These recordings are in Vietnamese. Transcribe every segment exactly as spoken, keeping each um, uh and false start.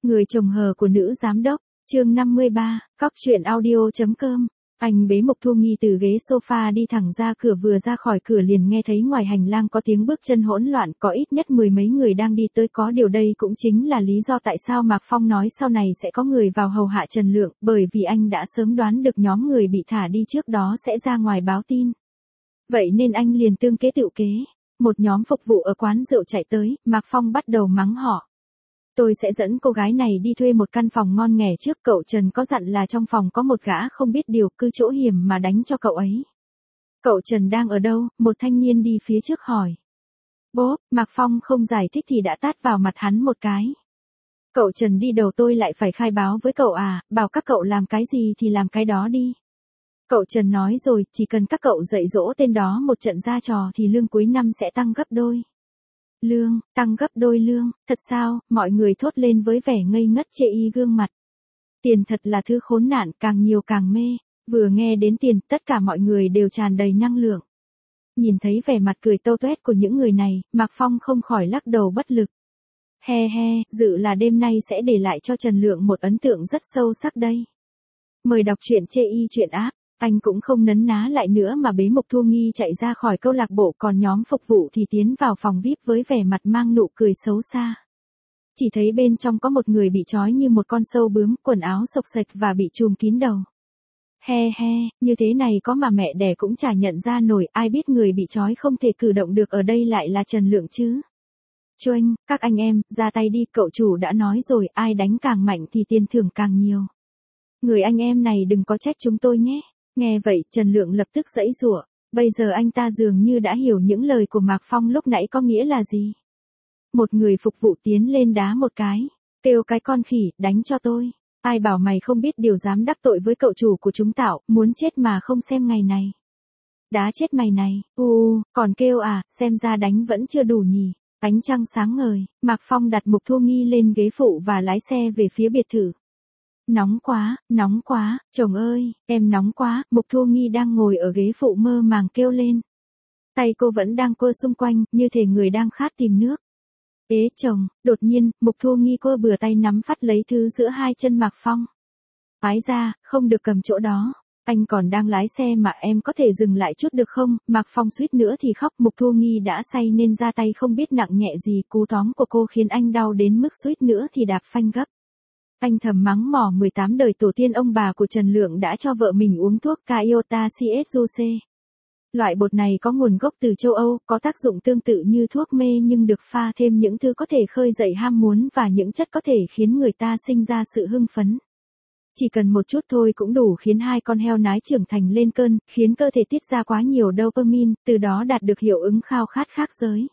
Người chồng hờ của nữ giám đốc, chương năm mươi ba, cóc truyện audio.com. Anh bế Mộc Thu Nghi từ ghế sofa đi thẳng ra cửa, vừa ra khỏi cửa liền nghe thấy ngoài hành lang có tiếng bước chân hỗn loạn, có ít nhất mười mấy người đang đi tới, có điều đây cũng chính là lý do tại sao Mạc Phong nói sau này sẽ có người vào hầu hạ Trần Lượng, bởi vì anh đã sớm đoán được nhóm người bị thả đi trước đó sẽ ra ngoài báo tin. Vậy nên anh liền tương kế tựu kế. Một nhóm phục vụ ở quán rượu chạy tới, Mạc Phong bắt đầu mắng họ. Tôi sẽ dẫn cô gái này đi thuê một căn phòng ngon nghẻ trước, cậu Trần có dặn là trong phòng có một gã không biết điều, cứ chỗ hiểm mà đánh cho cậu ấy. Cậu Trần đang ở đâu? Một thanh niên đi phía trước hỏi. Bố, Mạc Phong không giải thích thì đã tát vào mặt hắn một cái. Cậu Trần đi đầu, tôi lại phải khai báo với cậu à, bảo các cậu làm cái gì thì làm cái đó đi. Cậu Trần nói rồi, chỉ cần các cậu dạy dỗ tên đó một trận ra trò thì lương cuối năm sẽ tăng gấp đôi. Lương, tăng gấp đôi lương, thật sao? Mọi người thốt lên với vẻ ngây ngất chê y gương mặt. Tiền thật là thứ khốn nạn, càng nhiều càng mê. Vừa nghe đến tiền, tất cả mọi người đều tràn đầy năng lượng. Nhìn thấy vẻ mặt cười tô toét của những người này, Mạc Phong không khỏi lắc đầu bất lực. He he, dự là đêm nay sẽ để lại cho Trần Lượng một ấn tượng rất sâu sắc đây. Mời đọc truyện chê y truyện app. Anh cũng không nấn ná lại nữa mà bế Mộc Thu Nghi chạy ra khỏi câu lạc bộ, còn nhóm phục vụ thì tiến vào phòng vi ai pi với vẻ mặt mang nụ cười xấu xa. Chỉ thấy bên trong có một người bị trói như một con sâu bướm, quần áo xộc xệch và bị trùm kín đầu. He he, như thế này có mà mẹ đẻ cũng chả nhận ra nổi, ai biết người bị trói không thể cử động được ở đây lại là Trần Lượng chứ. Choanh, các anh em, ra tay đi, cậu chủ đã nói rồi, ai đánh càng mạnh thì tiền thưởng càng nhiều. Người anh em này đừng có trách chúng tôi nhé. Nghe vậy, Trần Lượng lập tức giãy giụa, bây giờ anh ta dường như đã hiểu những lời của Mạc Phong lúc nãy có nghĩa là gì. Một người phục vụ tiến lên đá một cái, kêu cái con khỉ, đánh cho tôi. Ai bảo mày không biết điều dám đắc tội với cậu chủ của chúng tao, muốn chết mà không xem ngày này. Đá chết mày này, u, còn kêu à, xem ra đánh vẫn chưa đủ nhỉ. Ánh trăng sáng ngời, Mạc Phong đặt Mộc Thu Nghi lên ghế phụ và lái xe về phía biệt thự. Nóng quá, nóng quá, chồng ơi, em nóng quá, Mộc Thu Nghi đang ngồi ở ghế phụ mơ màng kêu lên. Tay cô vẫn đang quơ xung quanh, như thể người đang khát tìm nước. Ế chồng, đột nhiên, Mộc Thu Nghi quơ bừa tay nắm phát lấy thứ giữa hai chân Mạc Phong. Ái ra, không được cầm chỗ đó, anh còn đang lái xe mà, em có thể dừng lại chút được không? Mạc Phong suýt nữa thì khóc, Mộc Thu Nghi đã say nên ra tay không biết nặng nhẹ gì, cú tóm của cô khiến anh đau đến mức suýt nữa thì đạp phanh gấp. Anh thầm mắng mỏ mười tám đời tổ tiên ông bà của Trần Lượng đã cho vợ mình uống thuốc Cayota xê ét u xê. Loại bột này có nguồn gốc từ châu Âu, có tác dụng tương tự như thuốc mê nhưng được pha thêm những thứ có thể khơi dậy ham muốn và những chất có thể khiến người ta sinh ra sự hưng phấn. Chỉ cần một chút thôi cũng đủ khiến hai con heo nái trưởng thành lên cơn, khiến cơ thể tiết ra quá nhiều dopamine, từ đó đạt được hiệu ứng khao khát khác giới.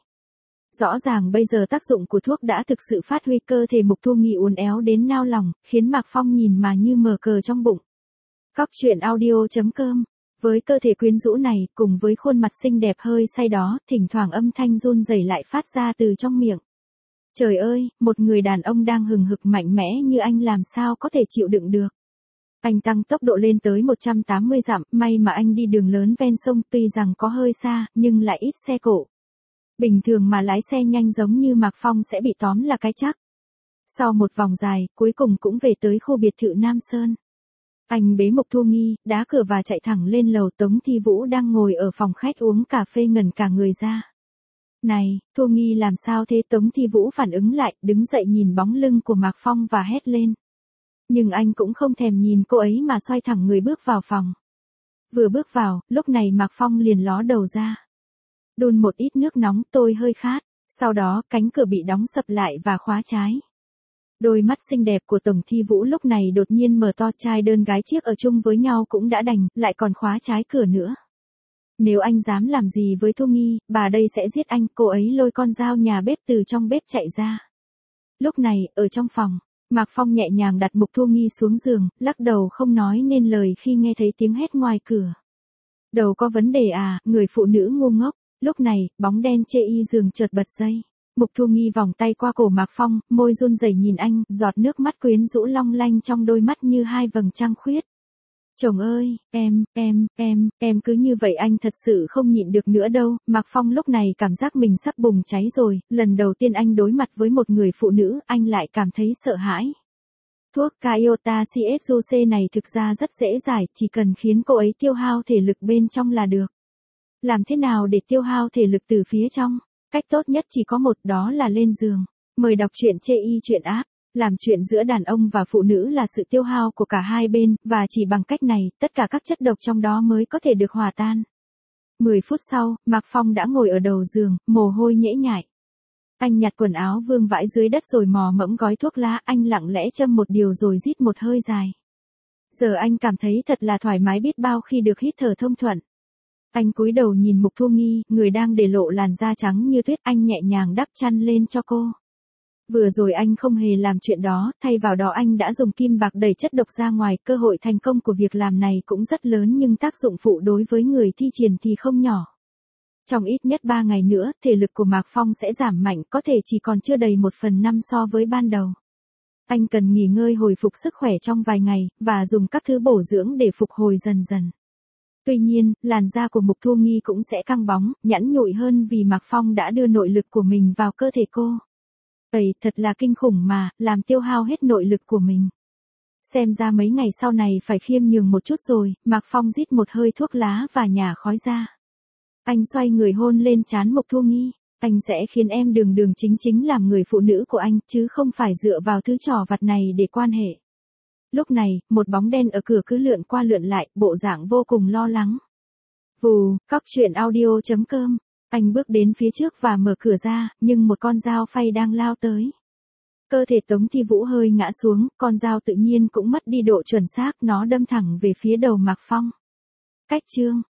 Rõ ràng bây giờ tác dụng của thuốc đã thực sự phát huy, cơ thể Mộc Thu Nghi uốn éo đến nao lòng, khiến Mạc Phong nhìn mà như mờ cờ trong bụng. Cóc truyện audio.com. Với cơ thể quyến rũ này, cùng với khuôn mặt xinh đẹp hơi say đó, thỉnh thoảng âm thanh run rẩy lại phát ra từ trong miệng. Trời ơi, một người đàn ông đang hừng hực mạnh mẽ như anh làm sao có thể chịu đựng được. Anh tăng tốc độ lên tới một trăm tám mươi dặm, may mà anh đi đường lớn ven sông, tuy rằng có hơi xa, nhưng lại ít xe cộ. Bình thường mà lái xe nhanh giống như Mạc Phong sẽ bị tóm là cái chắc. Sau một vòng dài, cuối cùng cũng về tới khu biệt thự Nam Sơn. Anh bế Mộc Thu Nghi, đá cửa và chạy thẳng lên lầu. Tống Thi Vũ đang ngồi ở phòng khách uống cà phê ngẩn cả người ra. Này, Thu Nghi làm sao thế? Tống Thi Vũ phản ứng lại, đứng dậy nhìn bóng lưng của Mạc Phong và hét lên. Nhưng anh cũng không thèm nhìn cô ấy mà xoay thẳng người bước vào phòng. Vừa bước vào, lúc này Mạc Phong liền ló đầu ra. Đun một ít nước nóng, tôi hơi khát. Sau đó, cánh cửa bị đóng sập lại và khóa trái. Đôi mắt xinh đẹp của Tổng Thi Vũ lúc này đột nhiên mở to, trai đơn gái chiếc ở chung với nhau cũng đã đành, lại còn khóa trái cửa nữa. Nếu anh dám làm gì với Thu Nghi, bà đây sẽ giết anh. Cô ấy lôi con dao nhà bếp từ trong bếp chạy ra. Lúc này, ở trong phòng, Mạc Phong nhẹ nhàng đặt Mộc Thu Nghi xuống giường, lắc đầu không nói nên lời khi nghe thấy tiếng hét ngoài cửa. Đầu có vấn đề à, người phụ nữ ngu ngốc. Lúc này, bóng đen chê y giường chợt bật dây. Mộc Thu Nghi vòng tay qua cổ Mạc Phong, môi run rẩy nhìn anh, giọt nước mắt quyến rũ long lanh trong đôi mắt như hai vầng trăng khuyết. Chồng ơi, em, em, em, em cứ như vậy anh thật sự không nhịn được nữa đâu. Mạc Phong lúc này cảm giác mình sắp bùng cháy rồi, lần đầu tiên anh đối mặt với một người phụ nữ, anh lại cảm thấy sợ hãi. Thuốc Kyota xê ét u xê này thực ra rất dễ giải, chỉ cần khiến cô ấy tiêu hao thể lực bên trong là được. Làm thế nào để tiêu hao thể lực từ phía trong? Cách tốt nhất chỉ có một, đó là lên giường. Mời đọc truyện chê y truyện app. Làm chuyện giữa đàn ông và phụ nữ là sự tiêu hao của cả hai bên, và chỉ bằng cách này, tất cả các chất độc trong đó mới có thể được hòa tan. mười phút sau, Mạc Phong đã ngồi ở đầu giường, mồ hôi nhễ nhại. Anh nhặt quần áo vương vãi dưới đất rồi mò mẫm gói thuốc lá, anh lặng lẽ châm một điều rồi rít một hơi dài. Giờ anh cảm thấy thật là thoải mái biết bao khi được hít thở thông thuận. Anh cúi đầu nhìn Mục Thu Nghi, người đang để lộ làn da trắng như tuyết, anh nhẹ nhàng đắp chăn lên cho cô. Vừa rồi anh không hề làm chuyện đó, thay vào đó anh đã dùng kim bạc đẩy chất độc ra ngoài, cơ hội thành công của việc làm này cũng rất lớn nhưng tác dụng phụ đối với người thi triển thì không nhỏ. Trong ít nhất ba ngày nữa, thể lực của Mạc Phong sẽ giảm mạnh, có thể chỉ còn chưa đầy một phần năm so với ban đầu. Anh cần nghỉ ngơi hồi phục sức khỏe trong vài ngày, và dùng các thứ bổ dưỡng để phục hồi dần dần. Tuy nhiên, làn da của Mục Thu Nghi cũng sẽ căng bóng, nhẵn nhụi hơn vì Mạc Phong đã đưa nội lực của mình vào cơ thể cô. Vậy thật là kinh khủng mà, làm tiêu hao hết nội lực của mình. Xem ra mấy ngày sau này phải khiêm nhường một chút rồi, Mạc Phong rít một hơi thuốc lá và nhả khói ra. Anh xoay người hôn lên trán Mục Thu Nghi. Anh sẽ khiến em đường đường chính chính làm người phụ nữ của anh, chứ không phải dựa vào thứ trò vặt này để quan hệ. Lúc này, một bóng đen ở cửa cứ lượn qua lượn lại, bộ dạng vô cùng lo lắng. Vù, cóc truyện audio chấm com. Anh bước đến phía trước và mở cửa ra, nhưng một con dao phay đang lao tới. Cơ thể Tống Thi Vũ hơi ngã xuống, con dao tự nhiên cũng mất đi độ chuẩn xác, nó đâm thẳng về phía đầu Mạc Phong. Cách chương